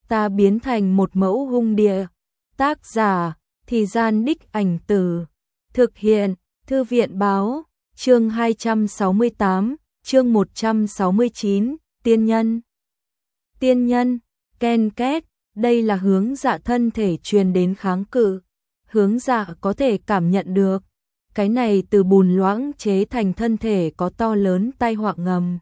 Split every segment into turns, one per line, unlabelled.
ta biến thành một mẫu hung địa. Tác giả, Thì Gian Đích Ảnh Từ. Thực hiện, Thư viện Báo. Chương 268, chương 169, Tiên Nhân. Tiên Nhân, ken két, đây là hướng dạ thân thể truyền đến kháng cự. Hướng dạ có thể cảm nhận được. Cái này từ bùn loãng chế thành thân thể có to lớn tai họa ngầm.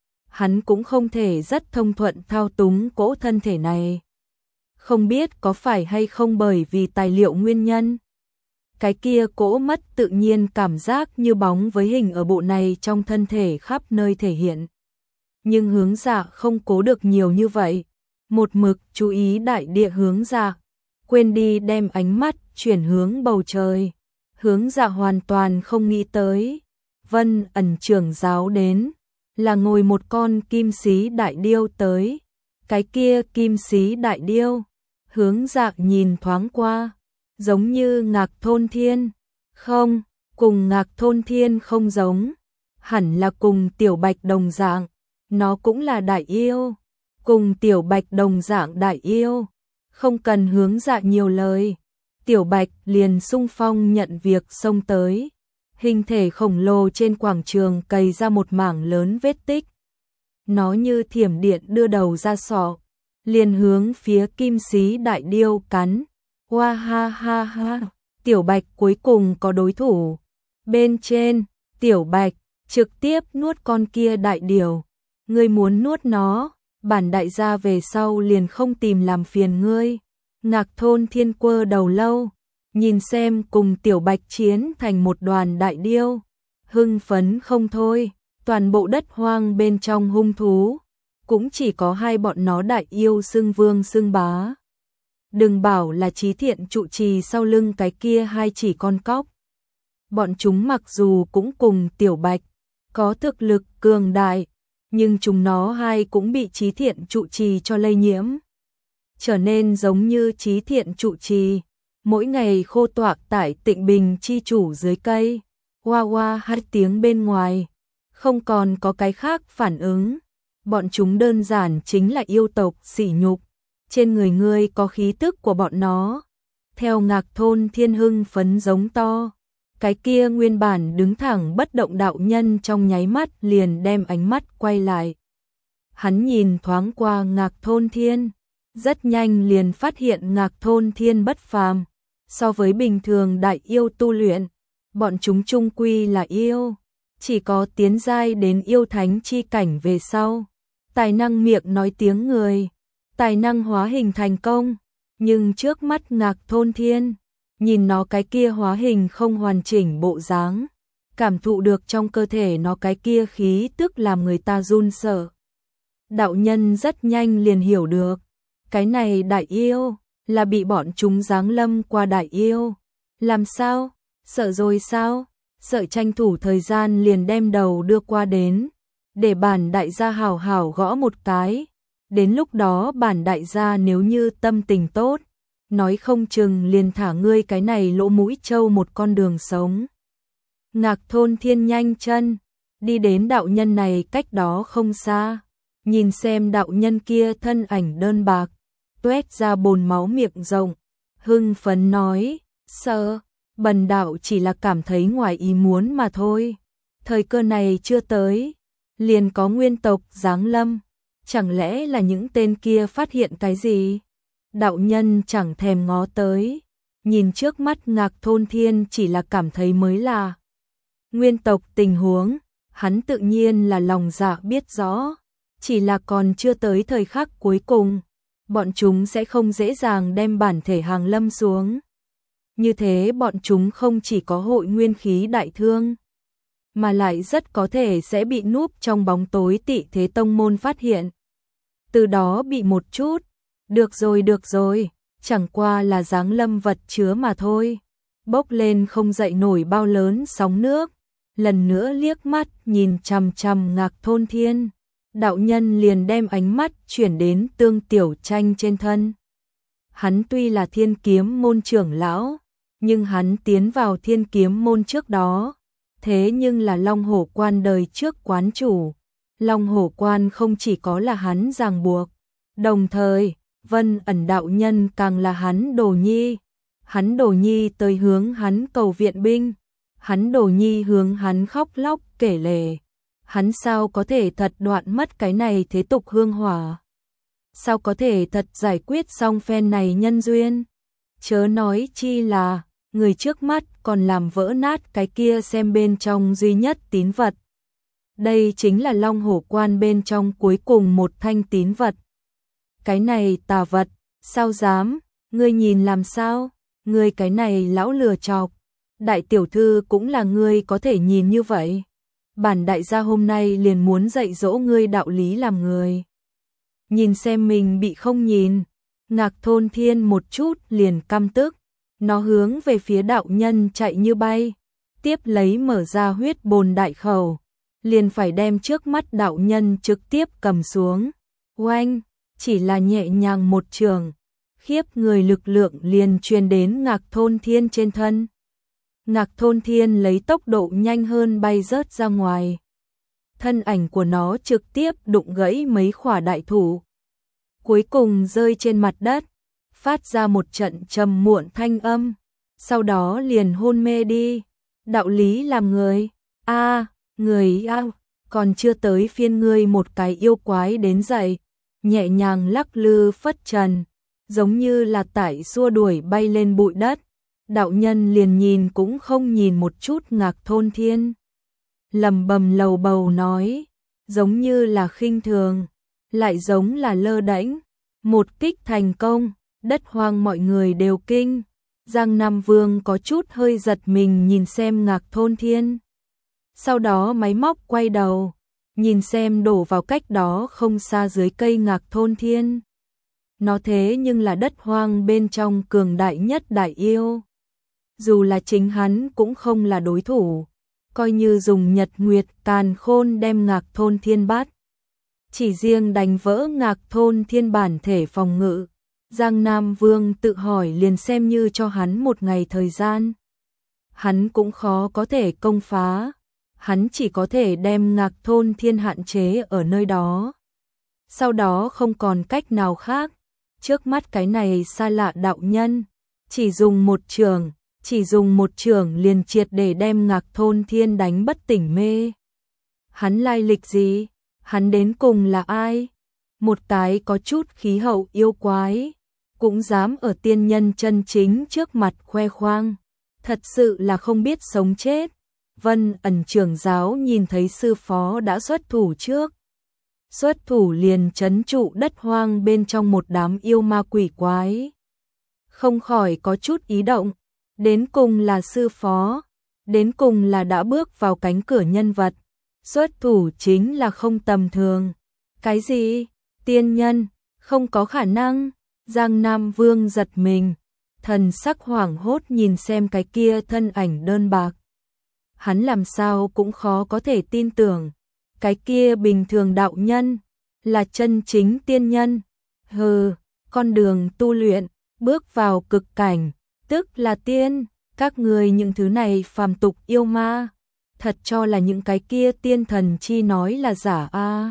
Hắn cũng không thể rất thông thuận thao túng cỗ thân thể này. Không biết có phải hay không bởi vì tài liệu nguyên nhân. Cái kia cỗ mất tự nhiên cảm giác như bóng với hình ở bộ này trong thân thể khắp nơi thể hiện. Nhưng hướng dạ không cố được nhiều như vậy. Một mực chú ý đại địa hướng dạ. Quên đi đem ánh mắt chuyển hướng bầu trời. Hướng dạ hoàn toàn không nghĩ tới. Vân ẩn trưởng giáo đến. Là ngồi một con kim xí đại điêu tới. Cái kia kim xí đại điêu. Hướng dạ nhìn thoáng qua. Giống như Ngạc Thôn Thiên. Không, cùng Ngạc Thôn Thiên không giống. Hẳn là cùng Tiểu Bạch đồng dạng. Nó cũng là đại yêu. Cùng Tiểu Bạch đồng dạng đại yêu. Không cần hướng dạ nhiều lời. Tiểu Bạch liền xung phong nhận việc xông tới. Hình thể khổng lồ trên quảng trường cày ra một mảng lớn vết tích. Nó như thiểm điện đưa đầu ra sọ. Liền hướng phía kim xí đại điêu cắn. Hoa ha ha ha. Tiểu Bạch cuối cùng có đối thủ. Bên trên, Tiểu Bạch trực tiếp nuốt con kia đại điểu. Ngươi muốn nuốt nó, bản đại gia về sau liền không tìm làm phiền ngươi. Ngạc Thôn Thiên quơ đầu lâu, nhìn xem cùng Tiểu Bạch chiến thành một đoàn đại điêu. Hưng phấn không thôi, toàn bộ đất hoang bên trong hung thú. Cũng chỉ có hai bọn nó đại yêu xưng vương xưng bá. Đừng bảo là Chí Thiện trụ trì sau lưng cái kia hai chỉ con cóc. Bọn chúng mặc dù cũng cùng Tiểu Bạch có thực lực cường đại, nhưng chúng nó hai cũng bị Chí Thiện trụ trì cho lây nhiễm. Trở nên giống như Chí Thiện trụ trì, mỗi ngày khô toạc tại Tịnh Bình chi chủ dưới cây, hoa hoa hát tiếng bên ngoài, không còn có cái khác phản ứng. Bọn chúng đơn giản chính là yêu tộc sỉ nhục. Trên người ngươi có khí tức của bọn nó. Theo Ngạc Thôn Thiên hưng phấn giống to. Cái kia nguyên bản đứng thẳng bất động đạo nhân trong nháy mắt liền đem ánh mắt quay lại. Hắn nhìn thoáng qua Ngạc Thôn Thiên. Rất nhanh liền phát hiện Ngạc Thôn Thiên bất phàm. So với bình thường đại yêu tu luyện, bọn chúng chung quy là yêu. Chỉ có tiến giai đến yêu thánh chi cảnh về sau. Tài năng miệng nói tiếng người. Tài năng hóa hình thành công, nhưng trước mắt Ngạc Thôn Thiên, nhìn nó cái kia hóa hình không hoàn chỉnh bộ dáng, cảm thụ được trong cơ thể nó cái kia khí tức làm người ta run sợ. Đạo nhân rất nhanh liền hiểu được, cái này đại yêu là bị bọn chúng giáng lâm qua đại yêu. Làm sao? Sợ rồi sao? Sợ tranh thủ thời gian liền đem đầu đưa qua đến, để bản đại gia hảo hảo gõ một cái. Đến lúc đó bản đại gia nếu như tâm tình tốt, nói không chừng liền thả ngươi cái này lỗ mũi trâu một con đường sống. Ngạc Thôn Thiên nhanh chân, đi đến đạo nhân này cách đó không xa, nhìn xem đạo nhân kia thân ảnh đơn bạc, tuét ra bồn máu miệng rộng, hưng phấn nói, sợ, bần đạo chỉ là cảm thấy ngoài ý muốn mà thôi. Thời cơ này chưa tới, liền có nguyên tộc giáng lâm. Chẳng lẽ là những tên kia phát hiện cái gì? Đạo nhân chẳng thèm ngó tới, nhìn trước mắt Ngạc Thôn Thiên chỉ là cảm thấy mới lạ. Nguyên tộc tình huống, hắn tự nhiên là lòng dạ biết rõ, chỉ là còn chưa tới thời khắc cuối cùng, bọn chúng sẽ không dễ dàng đem bản thể hàng lâm xuống. Như thế bọn chúng không chỉ có hội nguyên khí đại thương, mà lại rất có thể sẽ bị núp trong bóng tối Tị Thế Tông môn phát hiện. Từ đó bị một chút, được rồi, chẳng qua là giáng lâm vật chứa mà thôi. Bốc lên không dậy nổi bao lớn sóng nước, lần nữa liếc mắt nhìn chằm chằm Ngạc Thôn Thiên. Đạo nhân liền đem ánh mắt chuyển đến Tương Tiểu Tranh trên thân. Hắn tuy là Thiên Kiếm môn trưởng lão, nhưng hắn tiến vào Thiên Kiếm môn trước đó, thế nhưng là Long Hổ Quan đời trước quán chủ. Long Hổ Quan không chỉ có là hắn ràng buộc, đồng thời Vân Ẩn đạo nhân càng là hắn đồ nhi. Hắn đồ nhi tới hướng hắn cầu viện binh. Hắn đồ nhi hướng hắn khóc lóc kể lể. Hắn sao có thể thật đoạn mất cái này thế tục hương hỏa? Sao có thể thật giải quyết xong phen này nhân duyên? Chớ nói chi là người trước mắt còn làm vỡ nát cái kia xem bên trong duy nhất tín vật. Đây chính là Long Hổ Quan bên trong cuối cùng một thanh tín vật. Cái này tà vật, sao dám, ngươi nhìn làm sao? Ngươi cái này lão lừa chọc. Đại tiểu thư cũng là ngươi có thể nhìn như vậy. Bản đại gia hôm nay liền muốn dạy dỗ ngươi đạo lý làm người. Nhìn xem mình bị không nhìn. Ngạc Thôn Thiên một chút liền căm tức. Nó hướng về phía đạo nhân chạy như bay. Tiếp lấy mở ra huyết bồn đại khẩu. Liền phải đem trước mắt đạo nhân trực tiếp cầm xuống. Oanh, chỉ là nhẹ nhàng một trường. Khiếp người lực lượng liền truyền đến Ngạc Thôn Thiên trên thân. Ngạc Thôn Thiên lấy tốc độ nhanh hơn bay rớt ra ngoài. Thân ảnh của nó trực tiếp đụng gãy mấy khỏa đại thụ. Cuối cùng rơi trên mặt đất, phát ra một trận trầm muộn thanh âm, sau đó liền hôn mê đi. Đạo lý làm người, người còn chưa tới phiên ngươi một cái yêu quái đến dậy, nhẹ nhàng lắc lư phất trần, giống như là tải xua đuổi bay lên bụi đất. Đạo nhân liền nhìn cũng không nhìn một chút Ngạc Thôn Thiên. Lầm bầm lầu bầu nói, giống như là khinh thường, lại giống là lơ đễnh. Một kích thành công, đất hoang mọi người đều kinh. Giang Nam Vương có chút hơi giật mình nhìn xem Ngạc Thôn Thiên. Sau đó máy móc quay đầu, nhìn xem đổ vào cách đó không xa dưới cây Ngạc Thôn Thiên. Nó thế nhưng là đất hoang bên trong cường đại nhất đại yêu. Dù là chính hắn cũng không là đối thủ, coi như dùng Nhật Nguyệt Càn Khôn đem Ngạc Thôn Thiên bắt. Chỉ riêng đánh vỡ Ngạc Thôn Thiên bản thể phòng ngự, Giang Nam Vương tự hỏi liền xem như cho hắn một ngày thời gian. Hắn cũng khó có thể công phá, hắn chỉ có thể đem Ngạc Thôn Thiên hạn chế ở nơi đó. Sau đó không còn cách nào khác, trước mắt cái này xa lạ đạo nhân, chỉ dùng một trường liền triệt để đem Ngạc Thôn Thiên đánh bất tỉnh mê. Hắn lai lịch gì? Hắn đến cùng là ai? Một cái có chút khí hậu yêu quái, cũng dám ở tiên nhân chân chính trước mặt khoe khoang. Thật sự là không biết sống chết. Vân Ẩn trưởng giáo nhìn thấy sư phó đã xuất thủ trước. Xuất thủ liền trấn trụ đất hoang bên trong một đám yêu ma quỷ quái. Không khỏi có chút ý động. Đến cùng là sư phó, đến cùng là đã bước vào cánh cửa nhân vật. Xuất thủ chính là không tầm thường. Cái gì? Tiên nhân? Không có khả năng. Giang Nam Vương giật mình, thần sắc hoảng hốt nhìn xem cái kia thân ảnh đơn bạc. Hắn làm sao cũng khó có thể tin tưởng, cái kia bình thường đạo nhân là chân chính tiên nhân. Hừ, con đường tu luyện, bước vào cực cảnh, tức là tiên. Các người những thứ này phàm tục yêu ma, thật cho là những cái kia tiên thần chi nói là giả a?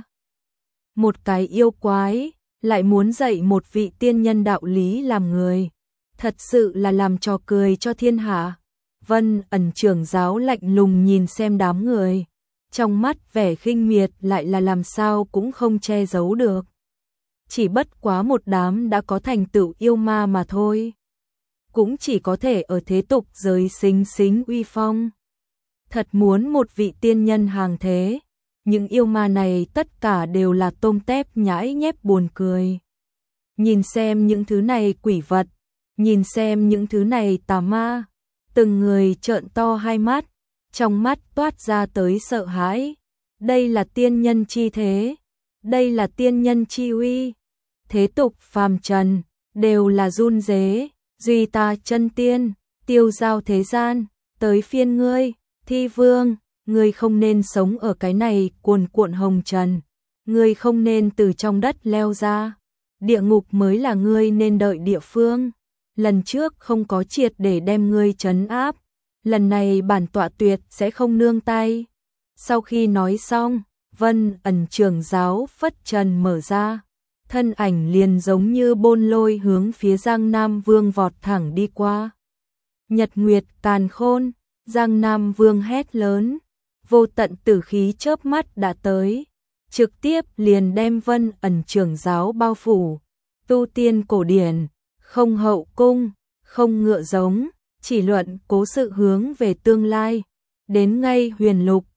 Một cái yêu quái lại muốn dạy một vị tiên nhân đạo lý làm người, thật sự là làm trò cười cho thiên hạ. Vân Ẩn trưởng giáo lạnh lùng nhìn xem đám người, trong mắt vẻ khinh miệt lại là làm sao cũng không che giấu được. Chỉ bất quá một đám đã có thành tựu yêu ma mà thôi, cũng chỉ có thể ở thế tục giới xính xính uy phong. Thật muốn một vị tiên nhân hàng thế, những yêu ma này tất cả đều là tôm tép nhãi nhép buồn cười. Nhìn xem những thứ này quỷ vật, nhìn xem những thứ này tà ma, từng người trợn to hai mắt, trong mắt toát ra tới sợ hãi. Đây là tiên nhân chi thế, đây là tiên nhân chi uy. Thế tục phàm trần đều là run rế, duy ta chân tiên, tiêu giao thế gian, tới phiên ngươi, Thi Vương. Ngươi không nên sống ở cái này cuồn cuộn hồng trần, ngươi không nên từ trong đất leo ra, địa ngục mới là ngươi nên đợi địa phương. Lần trước không có triệt để đem ngươi trấn áp, lần này bản tọa tuyệt sẽ không nương tay. Sau khi nói xong, Vân Ẩn trưởng giáo phất trần mở ra, thân ảnh liền giống như bôn lôi hướng phía Giang Nam Vương vọt thẳng đi qua. Nhật Nguyệt càn khôn, Giang Nam Vương hét lớn, vô tận tử khí chớp mắt đã tới, trực tiếp liền đem Vân Ẩn trưởng giáo bao phủ. Tu tiên cổ điển, không hậu cung, không ngựa giống, chỉ luận cố sự hướng về tương lai, đến ngay huyền lục,